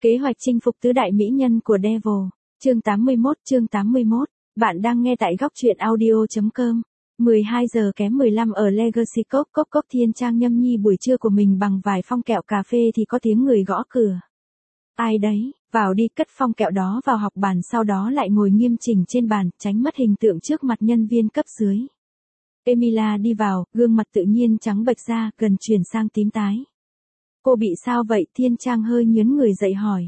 Kế hoạch chinh phục tứ đại mỹ nhân của Devil. Chương 81. Bạn đang nghe tại góc truyện audio.com. 12 giờ kém 15 ở Legacy Cốc Thiên Trang nhâm nhi buổi trưa của mình bằng vài phong kẹo cà phê thì có tiếng người gõ cửa. Ai đấy, vào đi, cất phong kẹo đó vào học bàn, sau đó lại ngồi nghiêm chỉnh trên bàn, tránh mất hình tượng trước mặt nhân viên cấp dưới. Emilia đi vào, gương mặt tự nhiên trắng bệch ra, gần chuyển sang tím tái. Cô bị sao vậy? Thiên Trang hơi nhướng người dậy hỏi.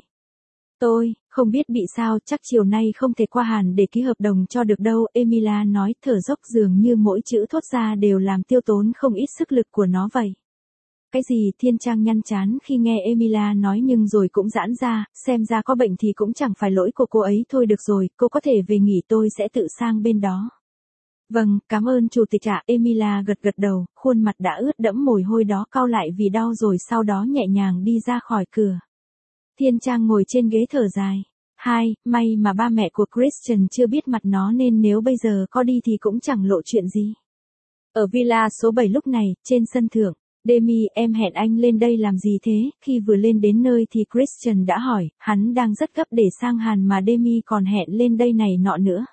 Tôi không biết bị sao, chắc chiều nay không thể qua Hàn để ký hợp đồng cho được đâu, Emilia nói, thở dốc, dường như mỗi chữ thốt ra đều làm tiêu tốn không ít sức lực của nó vậy. Cái gì? Thiên Trang nhăn trán khi nghe Emilia nói, nhưng rồi cũng giãn ra, xem ra có bệnh thì cũng chẳng phải lỗi của cô ấy. Thôi được rồi, cô có thể về nghỉ, tôi sẽ tự sang bên đó. Vâng, cảm ơn chủ tịch ạ. Emilia gật đầu, khuôn mặt đã ướt đẫm mồ hôi đó cau lại vì đau rồi sau đó nhẹ nhàng đi ra khỏi cửa. Thiên Trang ngồi trên ghế thở dài. May mà ba mẹ của Christian chưa biết mặt nó nên nếu bây giờ có đi thì cũng chẳng lộ chuyện gì. Ở villa số 7 lúc này, trên sân thượng, Demi, em hẹn anh lên đây làm gì thế? Khi vừa lên đến nơi thì Christian đã hỏi, hắn đang rất gấp để sang Hàn mà Demi còn hẹn lên đây này nọ nữa.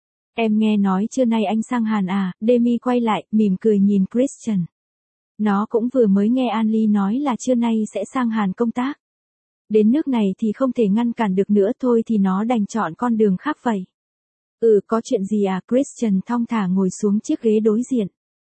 Em nghe nói trưa nay anh sang Hàn à? Demi quay lại, mỉm cười nhìn Christian. Nó cũng vừa mới nghe Anly nói là trưa nay sẽ sang Hàn công tác. Đến nước này thì không thể ngăn cản được nữa, thôi thì nó đành chọn con đường khác vậy. Có chuyện gì à? Christian thong thả ngồi xuống chiếc ghế đối diện.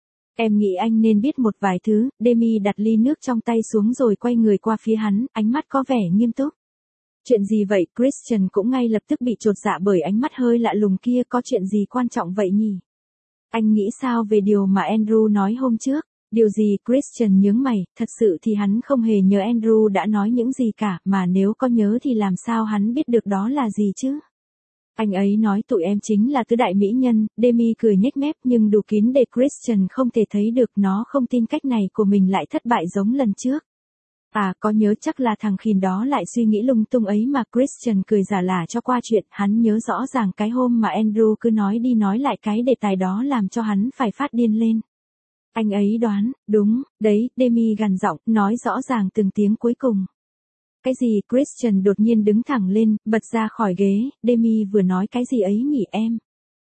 Em nghĩ anh nên biết một vài thứ. Demi đặt ly nước trong tay xuống rồi quay người qua phía hắn, ánh mắt có vẻ nghiêm túc. Chuyện gì vậy? Christian cũng ngay lập tức bị chột dạ bởi ánh mắt hơi lạ lùng kia. Có chuyện gì quan trọng vậy nhỉ? Anh nghĩ sao về điều mà Andrew nói hôm trước? Điều gì? Christian nhướng mày, thật sự thì hắn không hề nhớ Andrew đã nói những gì cả, mà nếu có nhớ thì làm sao hắn biết được đó là gì chứ? Anh ấy nói tụi em chính là tứ đại mỹ nhân. Demi cười nhếch mép nhưng đủ kín để Christian không thể thấy được, nó không tin cách này của mình lại thất bại giống lần trước. À, có nhớ, chắc là thằng khìn đó lại suy nghĩ lung tung ấy mà. Christian cười giả lả cho qua chuyện, hắn nhớ rõ ràng cái hôm mà Andrew cứ nói đi nói lại cái đề tài đó làm cho hắn phải phát điên lên. Anh ấy đoán, đúng, đấy, Demi gằn giọng, nói rõ ràng từng tiếng cuối cùng. Cái gì? Christian đột nhiên đứng thẳng lên, bật ra khỏi ghế. Demi vừa nói cái gì ấy nhỉ em?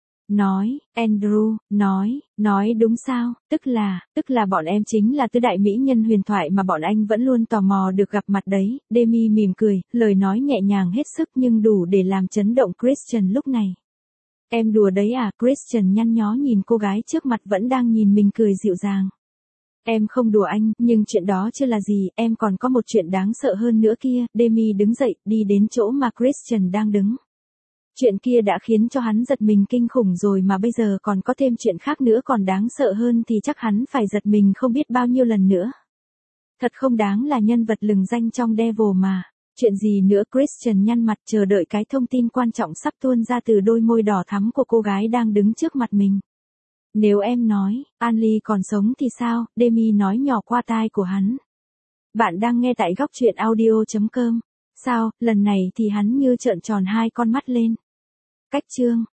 Andrew, nói đúng sao? Tức là bọn em chính là tứ đại mỹ nhân huyền thoại mà bọn anh vẫn luôn tò mò được gặp mặt đấy. Demi mỉm cười, lời nói nhẹ nhàng hết sức nhưng đủ để làm chấn động Christian lúc này. Em đùa đấy à? Christian nhăn nhó nhìn cô gái trước mặt vẫn đang nhìn mình cười dịu dàng. Em không đùa anh, nhưng chuyện đó chưa là gì, em còn có một chuyện đáng sợ hơn nữa kia. Demi đứng dậy, đi đến chỗ mà Christian đang đứng. Chuyện kia đã khiến cho hắn giật mình kinh khủng rồi mà bây giờ còn có thêm chuyện khác nữa còn đáng sợ hơn thì chắc hắn phải giật mình không biết bao nhiêu lần nữa. Thật không đáng là nhân vật lừng danh trong Devil mà. Chuyện gì nữa? Christian nhăn mặt chờ đợi cái thông tin quan trọng sắp tuôn ra từ đôi môi đỏ thắm của cô gái đang đứng trước mặt mình. Nếu em nói, Anly còn sống thì sao? Demi nói nhỏ qua tai của hắn. Bạn đang nghe tại góc truyện audio.com. Sao, lần này thì hắn như trợn tròn hai con mắt lên. Cách chương.